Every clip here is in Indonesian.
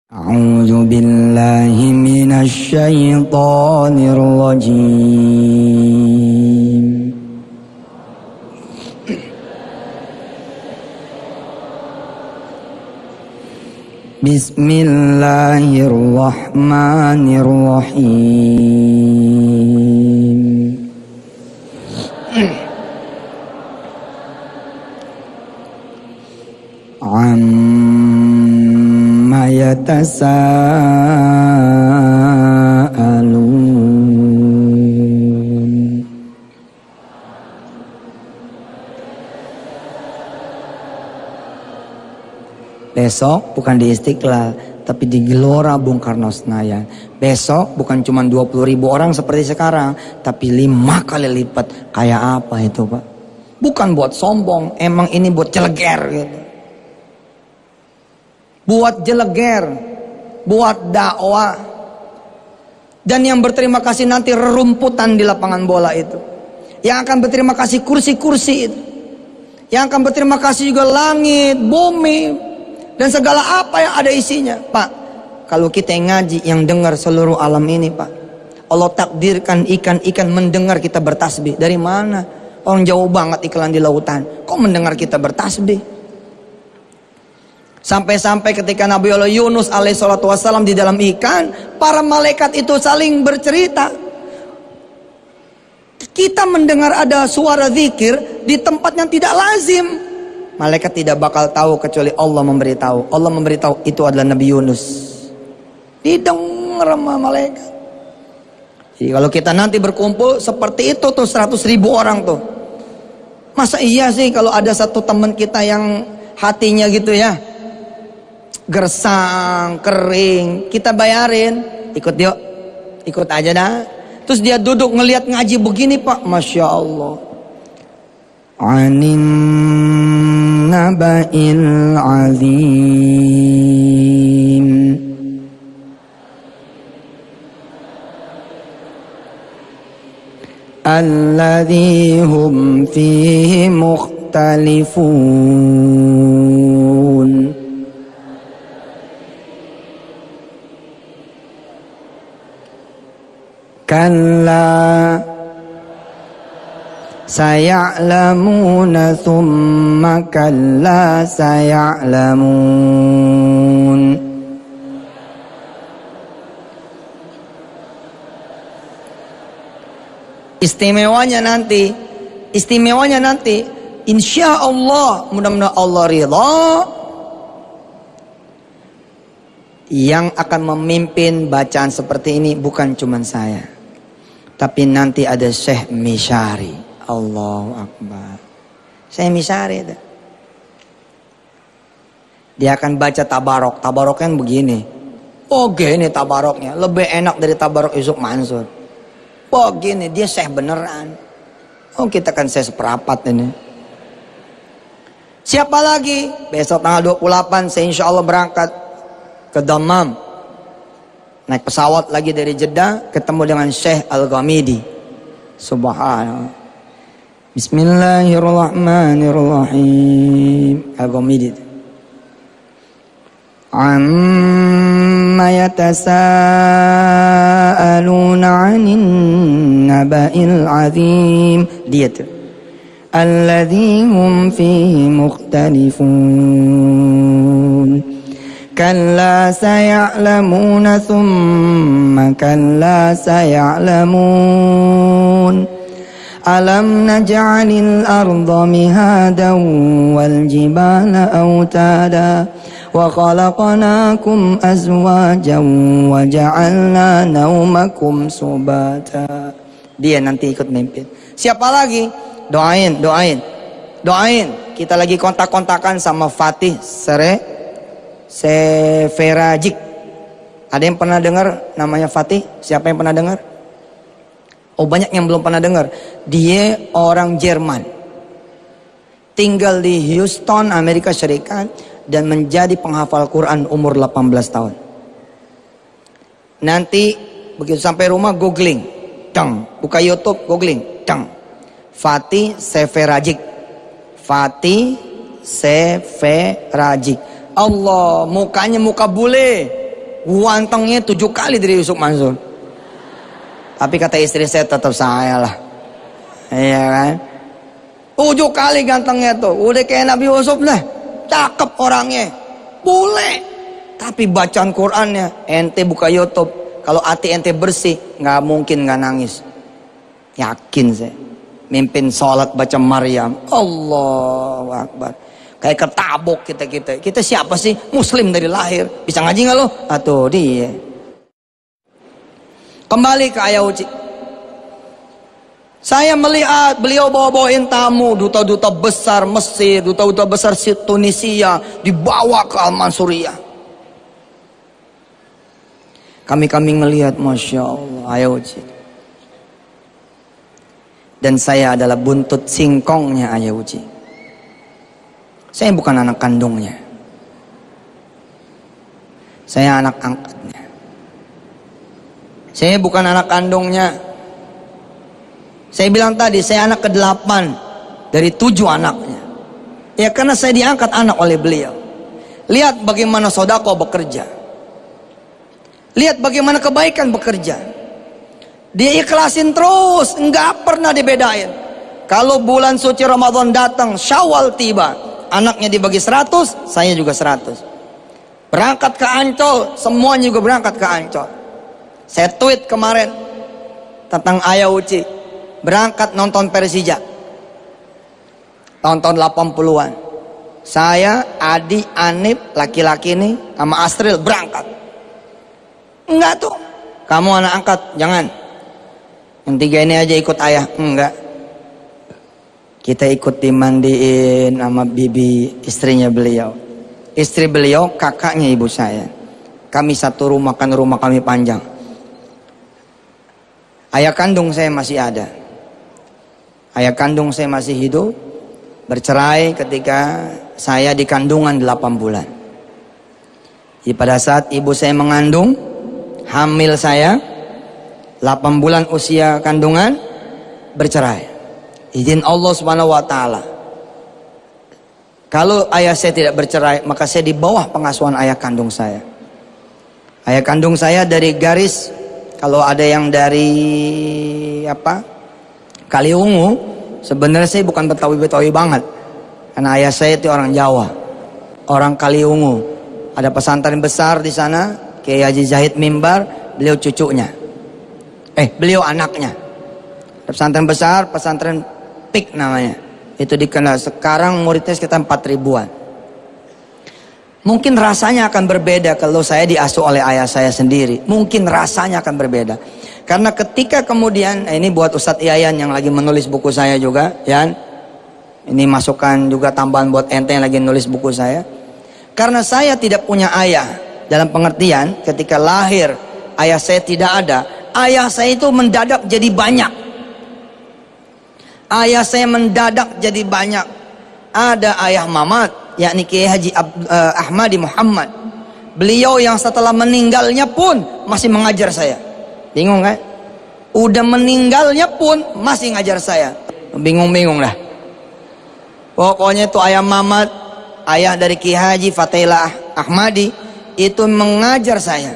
A'udzu billahi minasy syaithanir rajim. Bismillahirrahmanirrahim. Yatasaalun. Besok bukan di Istiqlal, tapi di Gelora Bung Karno Senayan. Besok bukan cuma 20.000 orang seperti sekarang, tapi 5 kali lipat. Kayak apa itu, Pak? Bukan buat sombong, emang ini buat celeger gitu. Buat jeleger, buat dakwah. Dan yang berterima kasih nanti rerumputan di lapangan bola itu. Yang akan berterima kasih kursi-kursi itu. Yang akan berterima kasih juga langit, bumi, dan segala apa yang ada isinya. Pak, kalau kita ngaji yang dengar seluruh alam ini, Pak, Allah takdirkan ikan-ikan mendengar kita bertasbih. Dari mana? Orang jauh banget iklan di lautan, kok mendengar kita bertasbih? Sampai-sampai ketika Nabi Allah Yunus alaihissalatu wassalam di dalam ikan, para malaikat itu saling bercerita. Kita mendengar ada suara zikir di tempat yang tidak lazim. Malaikat tidak bakal tahu kecuali Allah memberitahu. Allah memberitahu itu adalah Nabi Yunus. Didengar sama malaikat. Jadi kalau kita nanti berkumpul seperti itu tuh 100.000 orang tuh. Masa iya sih kalau ada satu teman kita yang hatinya gitu ya, gersang, kering, kita bayarin, ikut yuk, ikut aja dah. Terus dia duduk ngelihat ngaji begini, Pak, Masya Allah. Anin naba'il azim. Alladzi hum fihi mukhtalifun. Kalla saya'lamuna thumma kalla saya'lamun. Istimewanya nanti insya Allah, mudah-mudahan Allah ridha, yang akan memimpin bacaan seperti ini bukan cuma saya, tapi nanti ada Syekh Misyari. Allahu Akbar. Syekh Misyari itu, dia akan baca tabarok. Tabaroknya kan begini. Oh gini tabaroknya, lebih enak dari tabarok Yusuf Mansur. Oh gini, dia Syekh beneran. Oh kita kan Syekh seperapat ini. Siapa lagi? Besok tanggal 28 saya insya Allah berangkat ke Dammam. Naik pesawat lagi dari Jeddah, ketemu dengan Syekh Al-Ghamidi. Subhanallah. Bismillahirrahmanirrahim. Al-Ghamidi. Amma yatasaaluna 'anin naba'il 'azim. Dia tuh. Alladzi hum fihi mukhtalifun. Kalla saya'lamuna thumma kalla saya'lamun. Alam naj'alil arda mihadan wal jibala autada wa khalaqnakum azwajan wa ja'alna naumakum subata. Dia nanti ikut mimpin. Siapa lagi? Doain. Kita lagi kontak-kontakan sama Fatih Seferajik. Ada yang pernah dengar namanya Fatih? Siapa yang pernah dengar? Oh banyak yang belum pernah dengar. Dia orang Jerman, tinggal di Houston, Amerika Serikat, dan menjadi penghafal Quran umur 18 tahun. Nanti begitu sampai rumah googling, buka YouTube, googling, Fatih Seferajik. Fatih Seferajik. Allah, mukanya muka bule. Gantengnya 7 kali dari Yusuf Mansur. Tapi kata istri saya, tetap saya lah. Iya kan? 7 kali gantengnya tuh. Udah kayak Nabi Yusuf lah. Cakep orangnya. Boleh. Tapi bacaan Qurannya, ente buka YouTube. Kalau hati ente bersih, nggak mungkin nggak nangis. Yakin saya. Mimpin sholat baca Maryam. Allahu Akbar. Kayak ketabok kita. Kita siapa sih? Muslim dari lahir. Bisa ngaji nggak lo? Atau dia. Kembali ke ayat uci. Saya melihat beliau bawa-bawain tamu, duta-duta besar Mesir, duta-duta besar Tunisia, dibawa ke Al-Mansuriyah. Kami melihat, Masya Allah, ayat uci. Dan saya adalah buntut singkongnya ayat uci. Saya bukan anak kandungnya. Saya anak angkatnya. Saya bukan anak kandungnya. Saya bilang tadi, saya anak ke-8 dari 7 anaknya. Ya karena saya diangkat anak oleh beliau. Lihat bagaimana sodako bekerja. Lihat bagaimana kebaikan bekerja. Dia ikhlasin terus, enggak pernah dibedain. Kalau bulan suci Ramadan datang, Syawal tiba, anaknya dibagi 100, saya juga 100. Berangkat ke Ancol, semuanya juga berangkat ke Ancol. Saya tweet kemarin tentang ayah uci. Berangkat nonton Persija. Tahun 80-an. Saya, Adi, Anip, laki-laki ini sama Astril berangkat. Enggak tuh. Kamu anak angkat, jangan. Yang 3 ini aja ikut ayah. Enggak. Kita ikut dimandiin sama bibi, istrinya beliau. Istri beliau, kakaknya ibu saya. Kami satu rumah, kan rumah kami panjang. Ayah kandung saya masih ada. Ayah kandung saya masih hidup. Bercerai ketika saya di kandungan 8 bulan. Jadi pada saat ibu saya mengandung, hamil saya, 8 bulan usia kandungan, bercerai. Izin Allah Subhanahu wa Ta'ala. Kalau ayah saya tidak bercerai, maka saya di bawah pengasuhan ayah kandung saya. Ayah kandung saya dari garis, kalau ada yang dari Kaliungu, sebenarnya saya bukan Betawi banget. Karena ayah saya itu orang Jawa, orang Kaliungu. Ada pesantren besar di sana, Kiai Haji Zahid Mimbar, beliau cucunya. Beliau anaknya. Ada pesantren besar, pesantren PIK namanya. Itu dikenal. Sekarang muridnya sekitar 4.000-an. Mungkin rasanya akan berbeda kalau saya diasuh oleh ayah saya sendiri. Mungkin rasanya akan berbeda. Karena ketika kemudian, ini buat Ustadz Yayan yang lagi menulis buku saya juga, Yan. Ini masukan juga tambahan buat ente yang lagi nulis buku saya. Karena saya tidak punya ayah, dalam pengertian ketika lahir ayah saya tidak ada, ayah saya itu mendadak jadi banyak. Ayah saya mendadak jadi banyak. Ada ayah Mamat, yakni Kiai Haji Ahmadi Muhammad. Beliau yang setelah meninggalnya pun masih mengajar saya. Bingung kan? Udah meninggalnya pun masih ngajar saya. Bingung-bingung lah. Pokoknya itu ayah Mamat, ayah dari Kiai Haji Fatailah Ahmadi, itu mengajar saya.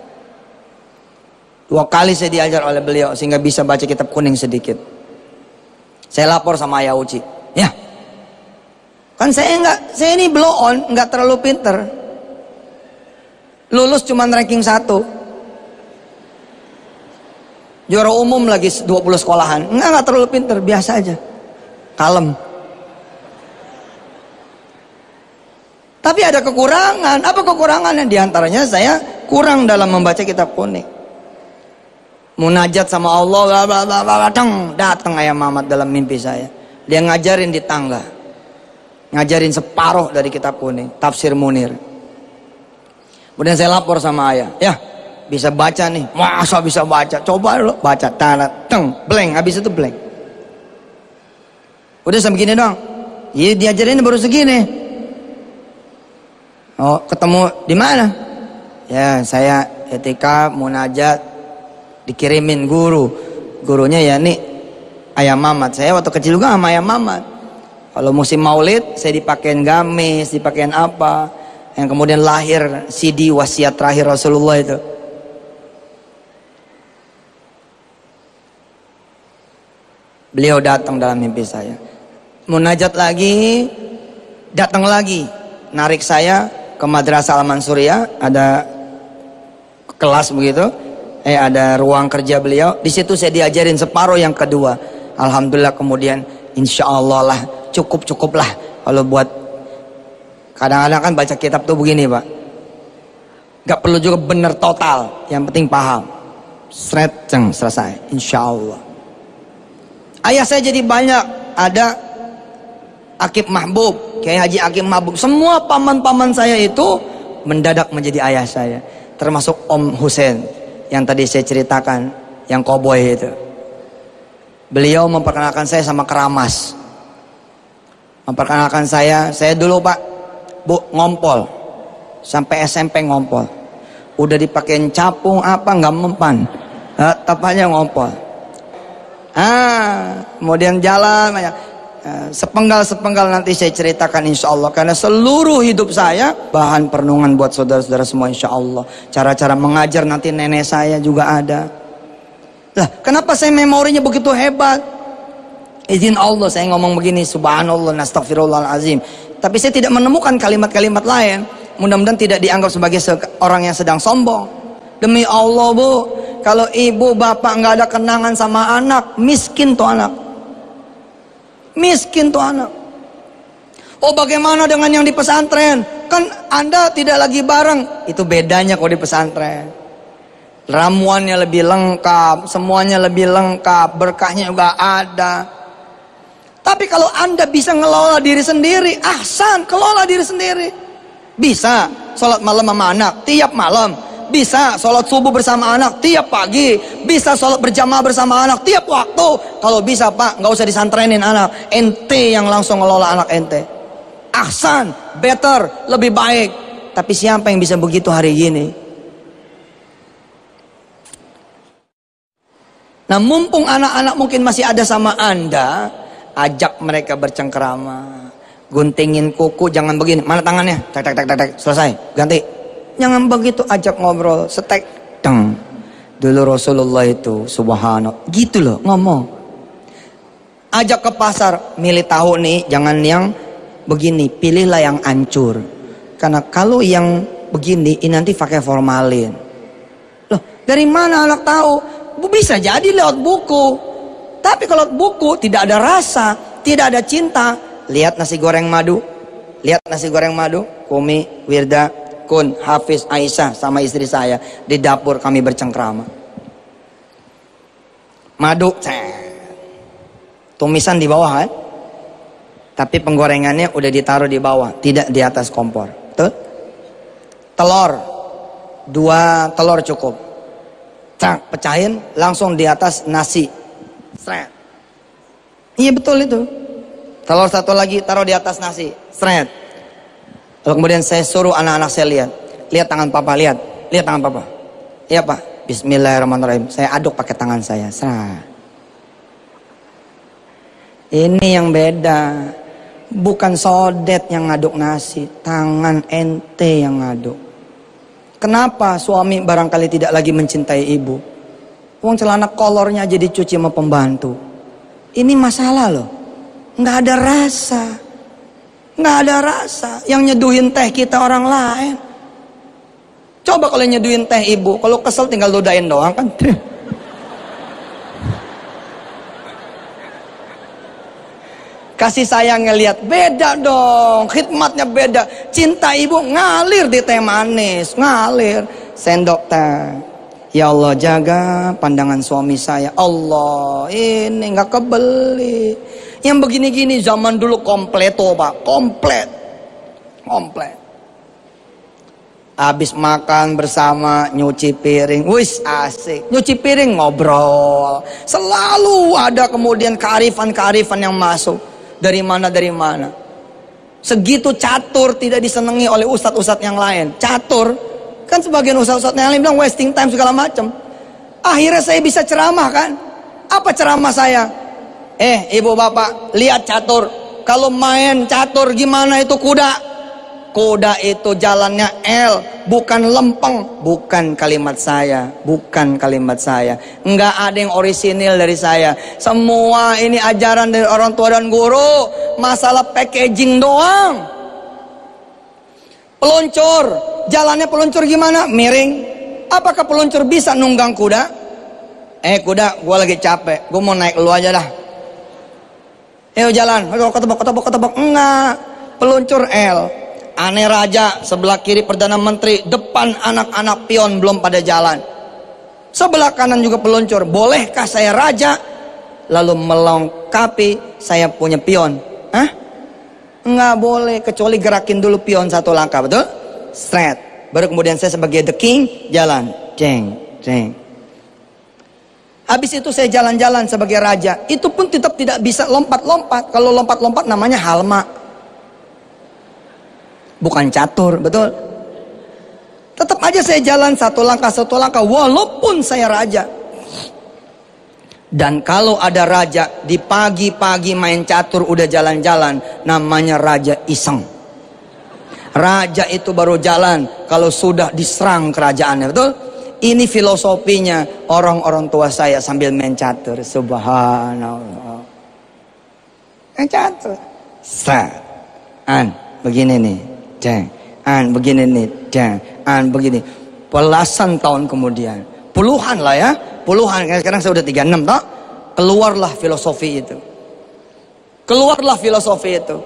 2 kali saya diajar oleh beliau sehingga bisa baca kitab kuning sedikit. Saya lapor sama ayah uci. Ya. Kan saya ini blow on, nggak terlalu pinter. Lulus cuman ranking 1. Juara umum lagi 20 sekolahan. Nggak terlalu pinter, biasa aja. Kalem. Tapi ada kekurangan. Apa kekurangannya? Di antaranya saya kurang dalam membaca kitab kuning. Munajat sama Allah, datang ayah Mamat dalam mimpi saya. Dia ngajarin di tangga. Ngajarin separuh dari kitab kuning, tafsir Munir. Kemudian saya lapor sama ayah, ya bisa baca nih, masa bisa baca, coba lo baca, blank, habis itu blank. Udah sampai gini dong, iya diajarin baru segini. Oh ketemu di mana? Ya saya ketika munajat dikirimin gurunya ya nih ayah Mamat. Saya waktu kecil juga sama ayah Mamat. Kalau musim maulid saya dipakein gamis, dipakein apa. yang kemudian lahir CD wasiat terakhir Rasulullah itu. Beliau datang dalam mimpi saya, munajat lagi, datang lagi, narik saya ke Madrasah Al-Mansuriyah, ada kelas begitu, ada ruang kerja beliau. Di situ saya diajarin separuh yang kedua. Alhamdulillah kemudian insya Allah lah cukup lah kalau buat. Kadang-kadang kan baca kitab tuh begini Pak, gak perlu juga bener total, yang penting paham. Selesai, insya Allah. Ayah saya jadi banyak, ada Akib Mahbub, Kiai Haji Akib Mahbub. Semua paman-paman saya itu mendadak menjadi ayah saya, termasuk Om Husain yang tadi saya ceritakan, yang koboi itu. Beliau memperkenalkan saya sama Keramas, memperkenalkan saya dulu Pak, Bu, ngompol sampai SMP ngompol, udah dipakein capung apa nggak mempan, tepatnya ngompol. Kemudian jalan banyak, sepenggal nanti saya ceritakan insya Allah, karena seluruh hidup saya bahan perenungan buat saudara-saudara semua insya Allah. Cara-cara mengajar nanti nenek saya juga ada. Lah, kenapa saya memorinya begitu hebat? Izin Allah saya ngomong begini, subhanallah, nastaghfirullahalazim. Tapi saya tidak menemukan kalimat-kalimat lain. Mudah-mudahan tidak dianggap sebagai orang yang sedang sombong. Demi Allah Bu, kalau ibu bapak nggak ada kenangan sama anak, miskin tuh anak. Miskin tuh anak. Oh bagaimana dengan yang di pesantren? Kan Anda tidak lagi bareng. Itu bedanya kalau di pesantren. Ramuannya lebih lengkap, semuanya lebih lengkap, berkahnya juga ada. Tapi kalau Anda bisa ngelola diri sendiri, ahsan, kelola diri sendiri. Bisa sholat malam sama anak tiap malam, bisa sholat subuh bersama anak tiap pagi, bisa sholat berjamaah bersama anak tiap waktu. Kalau bisa Pak, nggak usah disantrenin anak, ente yang langsung ngelola anak ente. Ahsan, better, lebih baik. Tapi siapa yang bisa begitu hari ini? Nah mumpung anak-anak mungkin masih ada sama Anda, ajak mereka bercengkerama, guntingin kuku, jangan begini, mana tangannya, tak, selesai, ganti. Jangan begitu, ajak ngobrol, setek, deng. Dulu Rasulullah itu, subhanallah, gitu loh ngomong. Ajak ke pasar, milih tahu nih, jangan yang begini, pilihlah yang hancur. Karena kalau yang begini, ini nanti pakai formalin. Loh, dari mana anak tahu? Bisa jadi lewat buku. Tapi kalau buku tidak ada rasa, tidak ada cinta. Lihat nasi goreng madu, lihat nasi goreng madu, Kumi, Wirda, Kun, Hafiz, Aisyah sama istri saya di dapur kami bercengkrama. Madu, tumisan di bawah kan? Tapi penggorengannya udah ditaruh di bawah, tidak di atas kompor. Betul? Telur, 2 telur cukup. Cak, pecahin langsung di atas nasi. Sret. Iya betul itu. Telur 1 lagi taruh di atas nasi. Sret. Lalu kemudian saya suruh anak-anak saya lihat tangan papa, lihat tangan papa. Iya Pak, bismillahirrahmanirrahim. Saya aduk pakai tangan saya. Sret. Ini yang beda. Bukan sodet yang ngaduk nasi, tangan ente yang ngaduk. Kenapa suami barangkali tidak lagi mencintai ibu? Uang celana kolornya aja dicuci sama pembantu. Ini masalah loh. Nggak ada rasa. Nggak ada rasa. Yang nyeduhin teh kita orang lain. Coba kalau nyeduhin teh ibu, kalau kesel tinggal ludahin doang kan. Kasih sayang ngelihat beda dong, khidmatnya beda. Cinta ibu ngalir di teh manis, ngalir. Sendok teh. Ya Allah jaga pandangan suami saya. Allah ini nggak kebeli. Yang begini-gini zaman dulu kompleto Pak, komplet. Habis makan bersama nyuci piring, wis asik. Nyuci piring ngobrol. Selalu ada kemudian kearifan-kearifan yang masuk. Dari mana. Segitu catur, tidak disenangi oleh ustadz-ustadz yang lain. Catur, kan sebagian ustadz-ustadz yang lain bilang wasting time segala macam. Akhirnya saya bisa ceramah kan. Apa ceramah saya? Ibu bapak, lihat catur. Kalau main catur gimana itu kuda? kuda itu jalannya L, bukan lempeng. Bukan kalimat saya, bukan kalimat saya. Enggak ada yang orisinil dari saya. Semua ini ajaran dari orang tua dan guru. Masalah packaging doang. Peluncur, jalannya peluncur gimana? Miring. Apakah peluncur bisa nunggang kuda? Kuda, gue lagi capek, gue mau naik lu aja dah. Ayo jalan, ketebak. Enggak, peluncur L. Aneh raja, sebelah kiri perdana menteri, depan anak-anak pion belum pada jalan. Sebelah kanan juga peluncur. Bolehkah saya raja lalu melengkapi saya punya pion? Hah? Enggak boleh, kecuali gerakin dulu pion satu langkah, betul? Straight. Baru kemudian saya sebagai the king jalan. Jeng. Habis itu saya jalan-jalan sebagai raja. Itu pun tetap tidak bisa lompat-lompat. Kalau lompat-lompat namanya halma. Bukan catur, betul? Tetap aja saya jalan satu langkah walaupun saya raja. Dan kalau ada raja di pagi-pagi main catur udah jalan-jalan, namanya raja iseng. Raja itu baru jalan kalau sudah diserang kerajaannya, betul? Ini filosofinya orang-orang tua saya sambil main catur. Subhanallah. Main catur. Begini nih. Begini nih, begini. Belasan tahun kemudian, puluhan lah ya, puluhan. Sekarang saya udah 36 toh. Keluarlah filosofi itu.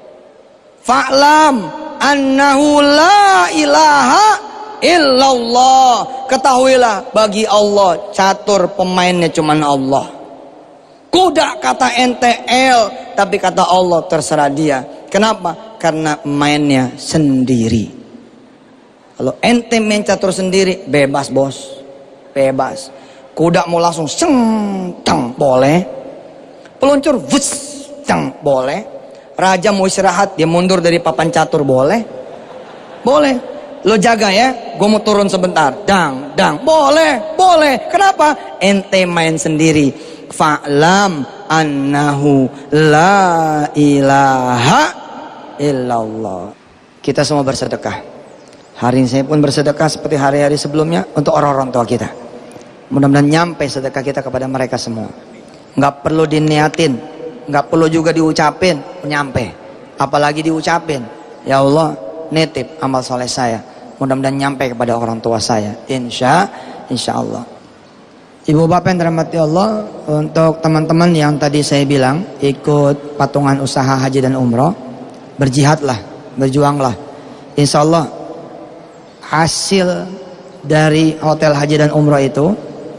Fa'lam annahu la ilaha illallah. Ketahuilah bagi Allah catur pemainnya cuman Allah. Kuda kata NTL, tapi kata Allah terserah dia. Kenapa? Karena mainnya sendiri. Kalau ente main catur sendiri, bebas bos, bebas. Kuda mau langsung ceng, boleh. Peluncur, ceng, boleh. Raja mau istirahat, dia mundur dari papan catur, boleh. Boleh. Lo jaga ya, gue mau turun sebentar. Dang, boleh. Kenapa? Ente main sendiri. Fa'lam annahu la ilaha illallah. Kita semua bersedekah. Hari ini saya pun bersedekah seperti hari-hari sebelumnya untuk orang-orang tua kita. Mudah-mudahan nyampe sedekah kita kepada mereka semua. Nggak perlu diniatin, nggak perlu juga diucapin, nyampe. Apalagi diucapin, ya Allah nitip amal soleh saya. Mudah-mudahan nyampe kepada orang tua saya. Insya Allah. Ibu bapak yang dirahmati Allah, untuk teman-teman yang tadi saya bilang ikut patungan usaha haji dan umroh, berjihadlah, berjuanglah. Insya Allah hasil dari hotel haji dan umroh itu,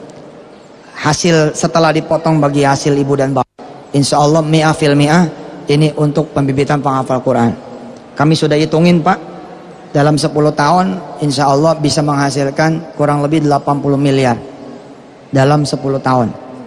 hasil setelah dipotong bagi hasil ibu dan bapak, insya Allah mi'ah fil mi'ah, ini untuk pembibitan penghafal Quran. Kami sudah hitungin Pak, dalam 10 tahun insya Allah bisa menghasilkan kurang lebih 80 miliar dalam 10 tahun.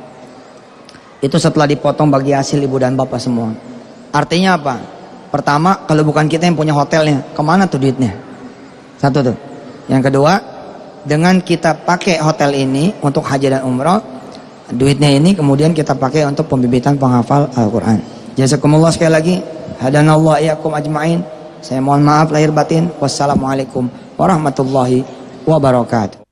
Itu setelah dipotong bagi hasil ibu dan bapak semua. Artinya apa? Pertama, kalau bukan kita yang punya hotelnya, kemana tuh duitnya? Satu tuh. Yang kedua, dengan kita pakai hotel ini untuk haji dan umroh, duitnya ini kemudian kita pakai untuk pembibitan penghafal Al-Quran. Jazakumullah sekali lagi. Hadanallah iyyakum ajma'in. Saya mohon maaf lahir batin. Wassalamualaikum warahmatullahi wabarakatuh.